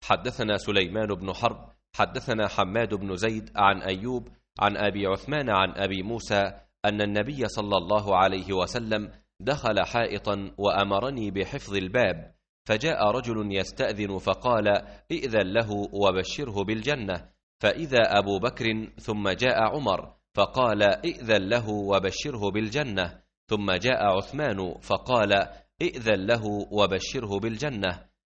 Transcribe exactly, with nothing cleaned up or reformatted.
حدثنا سليمان بن حرب حدثنا حماد بن زيد عن أيوب عن أبي عثمان عن أبي موسى أن النبي صلى الله عليه وسلم دخل حائطا وأمرني بحفظ الباب، فجاء رجل يستأذن فقال: ائذن له وبشره بالجنة، فإذا أبو بكر، ثم جاء عمر فقال: ائذن له وبشره بالجنة، ثم جاء عثمان فقال: ائذن له وبشره بالجنة،